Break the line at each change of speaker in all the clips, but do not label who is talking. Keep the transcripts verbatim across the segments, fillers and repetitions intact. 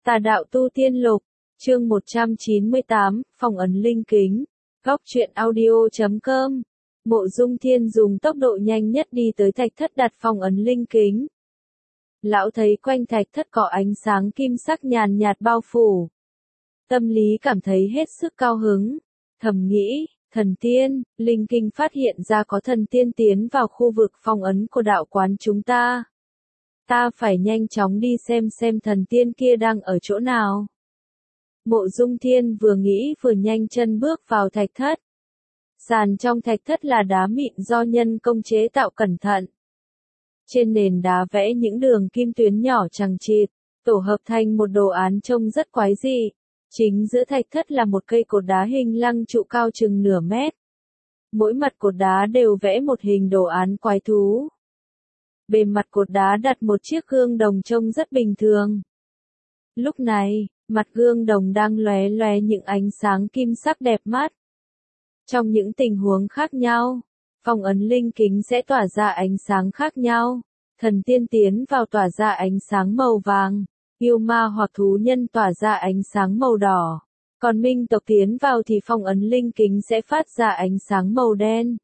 Tà đạo tu tiên lục, chương một trăm chín mươi tám, phong ấn linh kính, góc truyện audio chấm com. Mộ Dung Thiên dùng tốc độ nhanh nhất đi tới thạch thất đặt phong ấn linh kính. Lão thấy quanh thạch thất có ánh sáng kim sắc nhàn nhạt bao phủ. Tâm lý cảm thấy hết sức cao hứng, thầm nghĩ, thần tiên, linh kinh phát hiện ra có thần tiên tiến vào khu vực phong ấn của đạo quán chúng ta. Ta phải nhanh chóng đi xem xem thần tiên kia đang ở chỗ nào. Mộ Dung Thiên vừa nghĩ vừa nhanh chân bước vào thạch thất. Sàn trong thạch thất là đá mịn do nhân công chế tạo cẩn thận. Trên nền đá vẽ những đường kim tuyến nhỏ chằng chịt, tổ hợp thành một đồ án trông rất quái dị. Chính giữa thạch thất là một cây cột đá hình lăng trụ cao chừng nửa mét. Mỗi mặt cột đá đều vẽ một hình đồ án quái thú. Bề mặt cột đá đặt một chiếc gương đồng trông rất bình thường. Lúc này, mặt gương đồng đang lóe lóe những ánh sáng kim sắc đẹp mắt. Trong những tình huống khác nhau, phong ấn linh kính sẽ tỏa ra ánh sáng khác nhau. Thần tiên tiến vào tỏa ra ánh sáng màu vàng, yêu ma hoặc thú nhân tỏa ra ánh sáng màu đỏ. Còn minh tộc tiến vào thì phong ấn linh kính sẽ phát ra ánh sáng màu đen.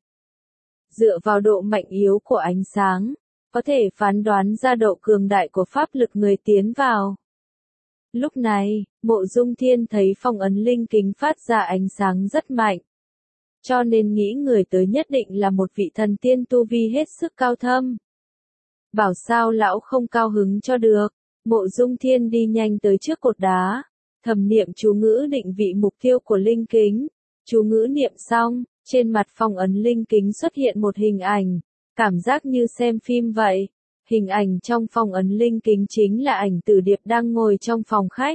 Dựa vào độ mạnh yếu của ánh sáng, có thể phán đoán ra độ cường đại của pháp lực người tiến vào. Lúc này, Mộ Dung Thiên thấy phong ấn linh kính phát ra ánh sáng rất mạnh. Cho nên nghĩ người tới nhất định là một vị thần tiên tu vi hết sức cao thâm. Bảo sao lão không cao hứng cho được. Mộ Dung Thiên đi nhanh tới trước cột đá, thầm niệm chú ngữ định vị mục tiêu của linh kính. Chú ngữ niệm xong, trên mặt phong ấn linh kính xuất hiện một hình ảnh, cảm giác như xem phim vậy. Hình ảnh trong phong ấn linh kính chính là ảnh Tử Điệp đang ngồi trong phòng khách.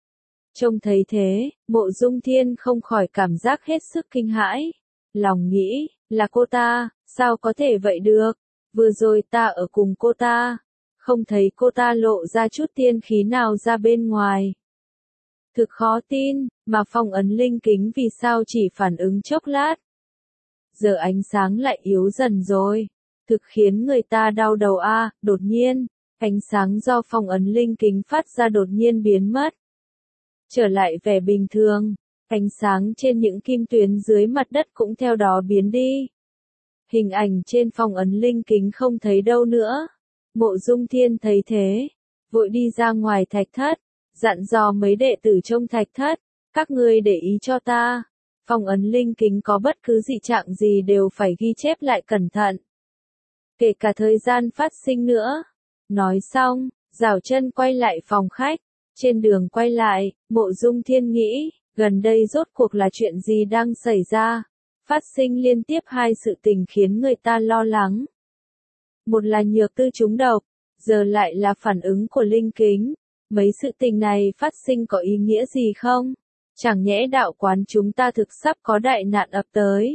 Trông thấy thế, Mộ Dung Thiên không khỏi cảm giác hết sức kinh hãi. Lòng nghĩ, là cô ta, sao có thể vậy được? Vừa rồi ta ở cùng cô ta, không thấy cô ta lộ ra chút tiên khí nào ra bên ngoài. Thực khó tin, mà phong ấn linh kính vì sao chỉ phản ứng chốc lát. Giờ ánh sáng lại yếu dần rồi. Thực khiến người ta đau đầu a. À, đột nhiên, ánh sáng do phong ấn linh kính phát ra đột nhiên biến mất. Trở lại vẻ bình thường, ánh sáng trên những kim tuyến dưới mặt đất cũng theo đó biến đi. Hình ảnh trên phong ấn linh kính không thấy đâu nữa. Mộ Dung Thiên thấy thế, vội đi ra ngoài thạch thất, dặn dò mấy đệ tử trong thạch thất, các ngươi để ý cho ta, phong ấn linh kính có bất cứ dị trạng gì đều phải ghi chép lại cẩn thận. Kể cả thời gian phát sinh nữa. Nói xong, giảo chân quay lại phòng khách. Trên đường quay lại, Mộ Dung Thiên nghĩ, gần đây rốt cuộc là chuyện gì đang xảy ra. Phát sinh liên tiếp hai sự tình khiến người ta lo lắng. Một là nhược tư trúng độc, giờ lại là phản ứng của linh kính. Mấy sự tình này phát sinh có ý nghĩa gì không? Chẳng nhẽ đạo quán chúng ta thực sắp có đại nạn ập tới?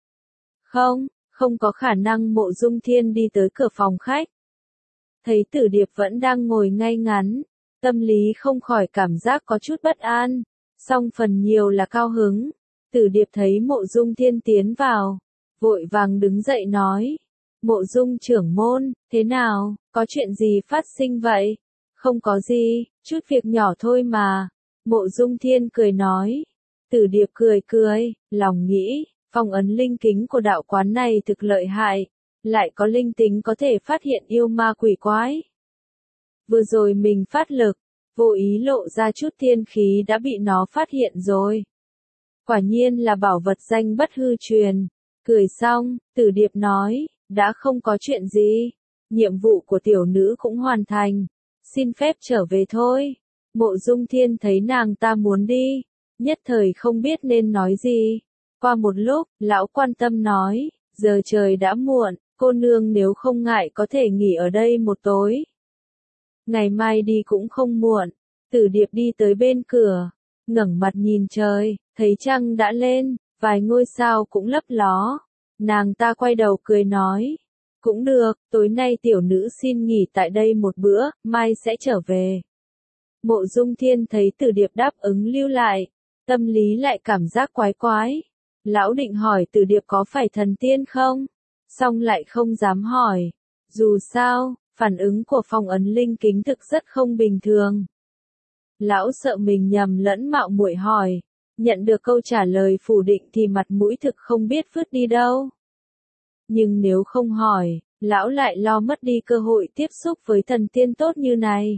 Không. Không có khả năng. Mộ Dung Thiên đi tới cửa phòng khách. Thấy Tử Điệp vẫn đang ngồi ngay ngắn, tâm lý không khỏi cảm giác có chút bất an, song phần nhiều là cao hứng. Tử Điệp thấy Mộ Dung Thiên tiến vào, vội vàng đứng dậy nói, Mộ Dung trưởng môn, thế nào, có chuyện gì phát sinh vậy? Không có gì, chút việc nhỏ thôi mà. Mộ Dung Thiên cười nói. Tử Điệp cười cười, lòng nghĩ, phong ấn linh kính của đạo quán này thực lợi hại, lại có linh tính có thể phát hiện yêu ma quỷ quái. Vừa rồi mình phát lực, vô ý lộ ra chút tiên khí đã bị nó phát hiện rồi. Quả nhiên là bảo vật danh bất hư truyền. Cười xong, Tử Điệp nói, đã không có chuyện gì, nhiệm vụ của tiểu nữ cũng hoàn thành, xin phép trở về thôi. Mộ Dung Thiên thấy nàng ta muốn đi, nhất thời không biết nên nói gì. Qua một lúc, lão quan tâm nói, giờ trời đã muộn, cô nương nếu không ngại có thể nghỉ ở đây một tối. Ngày mai đi cũng không muộn. Tử Điệp đi tới bên cửa, ngẩng mặt nhìn trời, thấy trăng đã lên, vài ngôi sao cũng lấp ló. Nàng ta quay đầu cười nói, cũng được, tối nay tiểu nữ xin nghỉ tại đây một bữa, mai sẽ trở về. Mộ Dung Thiên thấy Tử Điệp đáp ứng lưu lại, tâm lý lại cảm giác quái quái. Lão định hỏi Tử Điệp có phải thần tiên không? Xong lại không dám hỏi. Dù sao, phản ứng của phong ấn linh kính thực rất không bình thường. Lão sợ mình nhầm lẫn mạo muội hỏi. Nhận được câu trả lời phủ định thì mặt mũi thực không biết vứt đi đâu. Nhưng nếu không hỏi, lão lại lo mất đi cơ hội tiếp xúc với thần tiên tốt như này.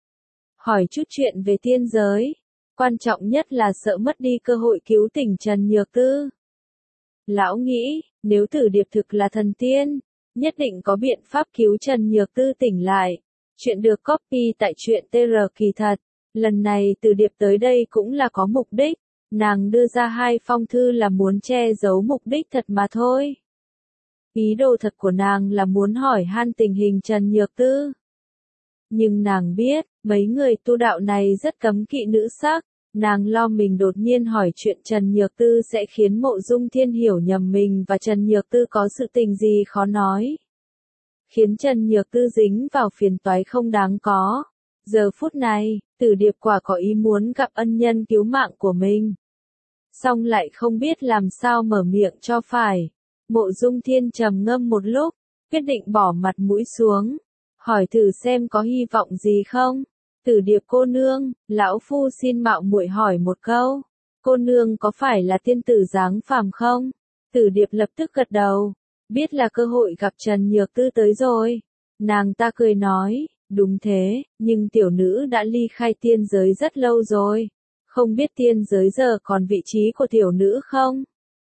Hỏi chút chuyện về tiên giới. Quan trọng nhất là sợ mất đi cơ hội cứu tỉnh Trần Nhược Tư. Lão nghĩ, nếu Tử Điệp thực là thần tiên, nhất định có biện pháp cứu Trần Nhược Tư tỉnh lại. Chuyện được copy tại truyện tê rờ kỳ thật. Lần này Tử Điệp tới đây cũng là có mục đích. Nàng đưa ra hai phong thư là muốn che giấu mục đích thật mà thôi. Ý đồ thật của nàng là muốn hỏi han tình hình Trần Nhược Tư. Nhưng nàng biết, mấy người tu đạo này rất cấm kỵ nữ sắc. Nàng lo mình đột nhiên hỏi chuyện Trần Nhược Tư sẽ khiến Mộ Dung Thiên hiểu nhầm mình và Trần Nhược Tư có sự tình gì khó nói. Khiến Trần Nhược Tư dính vào phiền toái không đáng có. Giờ phút này, Tử Điệp quả có ý muốn gặp ân nhân cứu mạng của mình. Xong lại không biết làm sao mở miệng cho phải. Mộ Dung Thiên trầm ngâm một lúc, quyết định bỏ mặt mũi xuống. Hỏi thử xem có hy vọng gì không? Tử Điệp cô nương, lão phu xin mạo muội hỏi một câu. Cô nương có phải là tiên tử dáng phàm không? Tử Điệp lập tức gật đầu. Biết là cơ hội gặp Trần Nhược Tư tới rồi. Nàng ta cười nói, đúng thế, nhưng tiểu nữ đã ly khai tiên giới rất lâu rồi. Không biết tiên giới giờ còn vị trí của tiểu nữ không?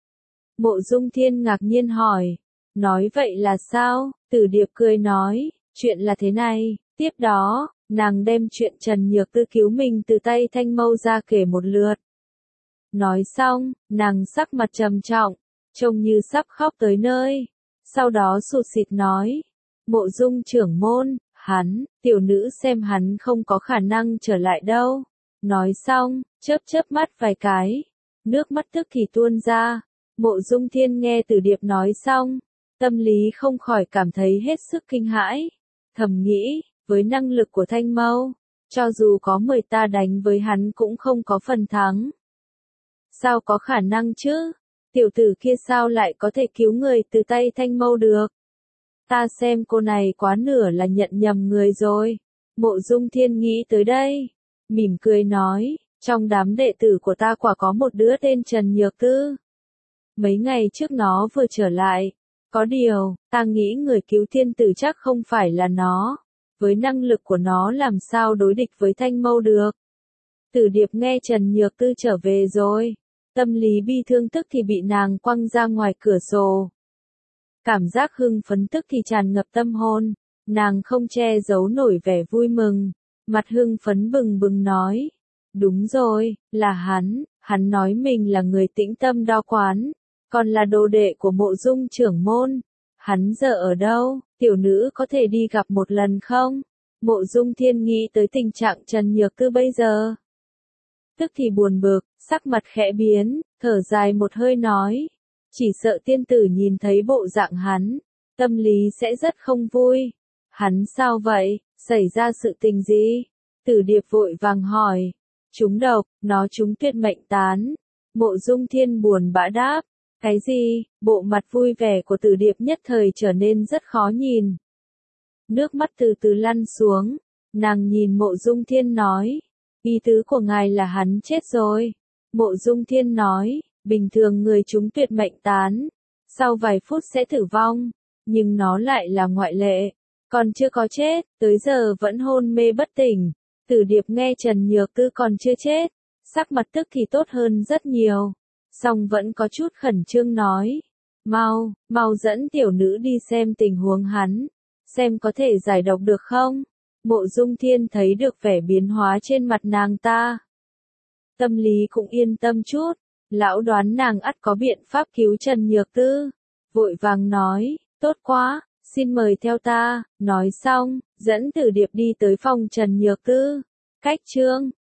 Mộ Dung Thiên ngạc nhiên hỏi. Nói vậy là sao? Tử Điệp cười nói, chuyện là thế này. Tiếp đó, nàng đem chuyện Trần Nhược Tư cứu mình từ tay Thanh Mâu ra kể một lượt. Nói xong, nàng sắc mặt trầm trọng, trông như sắp khóc tới nơi. Sau đó sụt sịt nói, Mộ Dung trưởng môn, hắn, tiểu nữ xem hắn không có khả năng trở lại đâu. Nói xong, chớp chớp mắt vài cái, nước mắt tức thì tuôn ra. Mộ Dung Thiên nghe Tử Điệp nói xong, tâm lý không khỏi cảm thấy hết sức kinh hãi. Thầm nghĩ, với năng lực của Thanh Mâu, cho dù có mười ta đánh với hắn cũng không có phần thắng. Sao có khả năng chứ? Tiểu tử kia sao lại có thể cứu người từ tay Thanh Mâu được? Ta xem cô này quá nửa là nhận nhầm người rồi. Mộ Dung Thiên nghĩ tới đây, mỉm cười nói, trong đám đệ tử của ta quả có một đứa tên Trần Nhược Tư. Mấy ngày trước nó vừa trở lại, có điều, ta nghĩ người cứu thiên tử chắc không phải là nó. Với năng lực của nó làm sao đối địch với Thanh Mâu được. Tử Điệp nghe Trần Nhược Tư trở về rồi, tâm lý bi thương tức thì bị nàng quăng ra ngoài cửa sổ. Cảm giác hưng phấn tức thì tràn ngập tâm hồn, nàng không che giấu nổi vẻ vui mừng, mặt hưng phấn bừng bừng nói. Đúng rồi, là hắn, hắn nói mình là người tĩnh tâm đo quán, còn là đồ đệ của Mộ Dung trưởng môn. Hắn giờ ở đâu, tiểu nữ có thể đi gặp một lần không? Mộ Dung Thiên nghĩ tới tình trạng Trần Nhược Tư bây giờ. Tức thì buồn bực, sắc mặt khẽ biến, thở dài một hơi nói. Chỉ sợ tiên tử nhìn thấy bộ dạng hắn, tâm lý sẽ rất không vui. Hắn sao vậy, xảy ra sự tình gì? Tử Điệp vội vàng hỏi. Trúng độc, nó trúng tuyệt mệnh tán. Mộ Dung Thiên buồn bã đáp. Cái gì? Bộ mặt vui vẻ của Tử Điệp nhất thời trở nên rất khó nhìn. Nước mắt từ từ lăn xuống, nàng nhìn Mộ Dung Thiên nói, ý tứ của ngài là hắn chết rồi. Mộ Dung Thiên nói, bình thường người chúng tuyệt mệnh tán, sau vài phút sẽ tử vong, nhưng nó lại là ngoại lệ, còn chưa có chết, tới giờ vẫn hôn mê bất tỉnh. Tử Điệp nghe Trần Nhược Tư còn chưa chết, sắc mặt tức thì tốt hơn rất nhiều. Song vẫn có chút khẩn trương nói, mau, mau dẫn tiểu nữ đi xem tình huống hắn, xem có thể giải độc được không? Mộ Dung Thiên thấy được vẻ biến hóa trên mặt nàng ta. Tâm lý cũng yên tâm chút, lão đoán nàng ắt có biện pháp cứu Trần Nhược Tư. Vội vàng nói, tốt quá, xin mời theo ta, nói xong, dẫn Tử Điệp đi tới phòng Trần Nhược Tư. Cách chương